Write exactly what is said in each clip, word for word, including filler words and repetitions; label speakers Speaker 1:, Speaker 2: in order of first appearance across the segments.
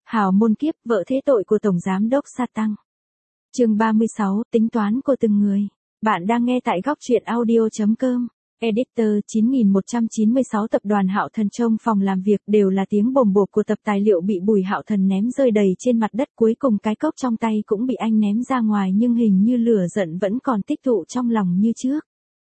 Speaker 1: Hào môn kiếp, vợ thế tội của Tổng Giám đốc Sa Tăng. Chương ba mươi sáu, tính toán của từng người. Bạn đang nghe tại góc truyện audio chấm com. Editor chín nghìn một trăm chín mươi sáu tập đoàn Hạo Thần trong phòng làm việc đều là tiếng bồm bộp của tập tài liệu bị Bùi Hạo Thần ném rơi đầy trên mặt đất, cuối cùng cái cốc trong tay cũng bị anh ném ra ngoài, nhưng hình như lửa giận vẫn còn tích tụ trong lòng như trước.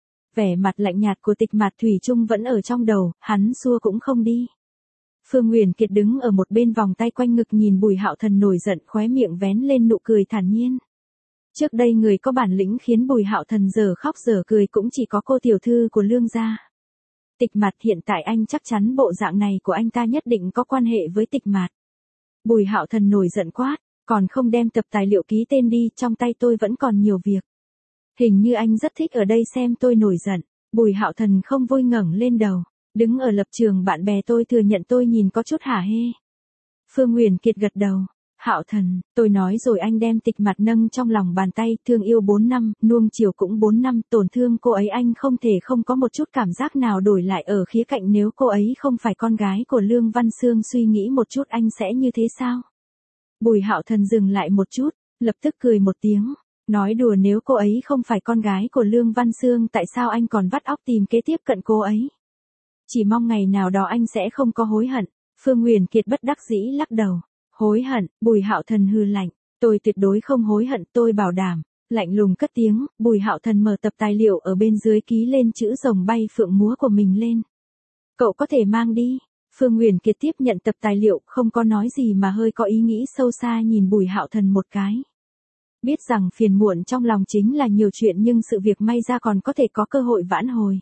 Speaker 1: Vẻ mặt lạnh nhạt của Tịch Mạt thủy chung vẫn ở trong đầu, hắn xua cũng không đi. Phương Nguyền Kiệt đứng ở một bên vòng tay quanh ngực nhìn Bùi Hạo Thần nổi giận, khóe miệng vén lên nụ cười thản nhiên. Trước đây người có bản lĩnh khiến Bùi Hạo Thần giờ khóc giờ cười cũng chỉ có cô tiểu thư của Lương gia. Tịch Mạt, hiện tại anh chắc chắn bộ dạng này của anh ta nhất định có quan hệ với Tịch Mạt. Bùi Hạo Thần nổi giận quát, còn không đem tập tài liệu ký tên đi, trong tay tôi vẫn còn nhiều việc. Hình như anh rất thích ở đây xem tôi nổi giận. Bùi Hạo Thần không vui ngẩng lên đầu. Đứng ở lập trường bạn bè tôi thừa nhận tôi nhìn có chút hả hê. Phương Nguyền Kiệt gật đầu. Hạo Thần, tôi nói rồi, anh đem Tịch Mạt nâng trong lòng bàn tay, thương yêu bốn năm, nuông chiều cũng bốn năm, tổn thương cô ấy anh không thể không có một chút cảm giác nào đổi lại ở khía cạnh nếu cô ấy không phải con gái của Lương Văn Xương, suy nghĩ một chút anh sẽ như thế sao? Bùi Hạo Thần dừng lại một chút, lập tức cười một tiếng. Nói đùa, nếu cô ấy không phải con gái của Lương Văn Xương tại sao anh còn vắt óc tìm kế tiếp cận cô ấy? Chỉ mong ngày nào đó anh sẽ không có hối hận. Phương Nguyền Kiệt bất đắc dĩ lắc đầu. Hối hận? Bùi Hạo Thần hừ lạnh. Tôi tuyệt đối không hối hận, tôi bảo đảm. Lạnh lùng cất tiếng, Bùi Hạo Thần mở tập tài liệu ở bên dưới, ký lên chữ rồng bay phượng múa của mình lên. Cậu có thể mang đi. Phương Nguyền Kiệt tiếp nhận tập tài liệu, không có nói gì mà hơi có ý nghĩ sâu xa nhìn Bùi Hạo Thần một cái. Biết rằng phiền muộn trong lòng chính là nhiều chuyện, nhưng sự việc may ra còn có thể có cơ hội vãn hồi.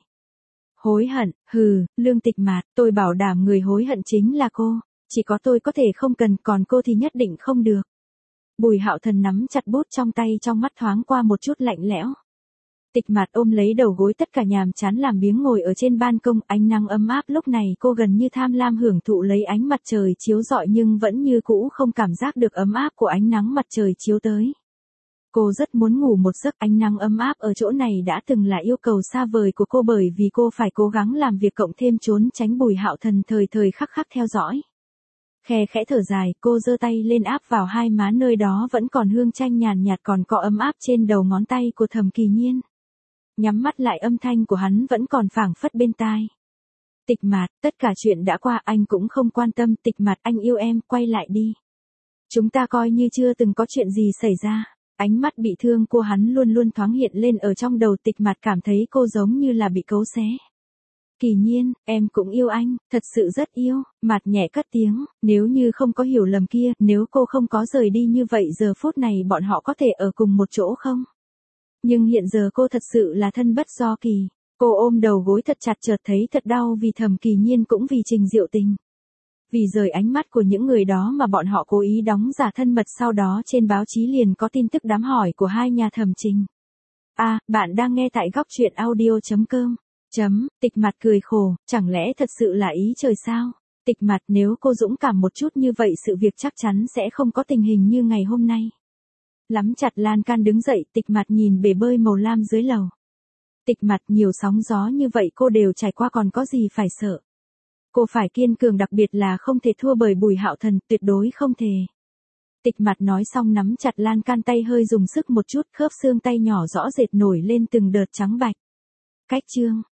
Speaker 1: Hối hận? Hừ, Lương Tịch Mạt, tôi bảo đảm người hối hận chính là cô. Chỉ có tôi có thể không cần, còn cô thì nhất định không được. Bùi Hạo Thần nắm chặt bút trong tay, trong mắt thoáng qua một chút lạnh lẽo. Tịch Mạt ôm lấy đầu gối, tất cả nhàm chán làm biếng ngồi ở trên ban công, ánh nắng ấm áp lúc này cô gần như tham lam hưởng thụ lấy ánh mặt trời chiếu rọi, nhưng vẫn như cũ không cảm giác được ấm áp của ánh nắng mặt trời chiếu tới. Cô rất muốn ngủ một giấc, ánh nắng ấm áp ở chỗ này đã từng là yêu cầu xa vời của cô, bởi vì cô phải cố gắng làm việc cộng thêm trốn tránh Bùi Hạo Thần thời thời khắc khắc theo dõi. Khe khẽ thở dài, cô giơ tay lên áp vào hai má, nơi đó vẫn còn hương chanh nhàn nhạt, còn có ấm áp trên đầu ngón tay của Thẩm Kỳ Nhiên. Nhắm mắt lại, âm thanh của hắn vẫn còn phảng phất bên tai. Tịch Mạt, tất cả chuyện đã qua anh cũng không quan tâm. Tịch Mạt, anh yêu em, quay lại đi. Chúng ta coi như chưa từng có chuyện gì xảy ra. Ánh mắt bị thương của hắn luôn luôn thoáng hiện lên ở trong đầu. Tịch Mạt cảm thấy cô giống như là bị cấu xé. Kỳ Nhiên, em cũng yêu anh, thật sự rất yêu. Mạt nhẹ cất tiếng, nếu như không có hiểu lầm kia, nếu cô không có rời đi như vậy giờ phút này bọn họ có thể ở cùng một chỗ không? Nhưng hiện giờ cô thật sự là thân bất do kỳ. Cô ôm đầu gối thật chặt, chợt thấy thật đau vì Thẩm Kỳ Nhiên cũng vì Trình Diệu Tình. Vì rời ánh mắt của những người đó mà bọn họ cố ý đóng giả thân mật, sau đó trên báo chí liền có tin tức đám hỏi của hai nhà thẩm Trình. À, bạn đang nghe tại góc truyện audio chấm com. Chấm, Tịch Mạt cười khổ, chẳng lẽ thật sự là ý trời sao? Tịch Mạt, nếu cô dũng cảm một chút như vậy sự việc chắc chắn sẽ không có tình hình như ngày hôm nay. Lắm chặt lan can đứng dậy, Tịch Mạt nhìn bể bơi màu lam dưới lầu. Tịch Mạt, nhiều sóng gió như vậy cô đều trải qua, còn có gì phải sợ. Cô phải kiên cường, đặc biệt là không thể thua bởi Bùi Hạo Thần, tuyệt đối không thể. Tịch Mạt nói xong nắm chặt lan can, tay hơi dùng sức một chút, khớp xương tay nhỏ rõ rệt nổi lên từng đợt trắng bạch. Cách chương.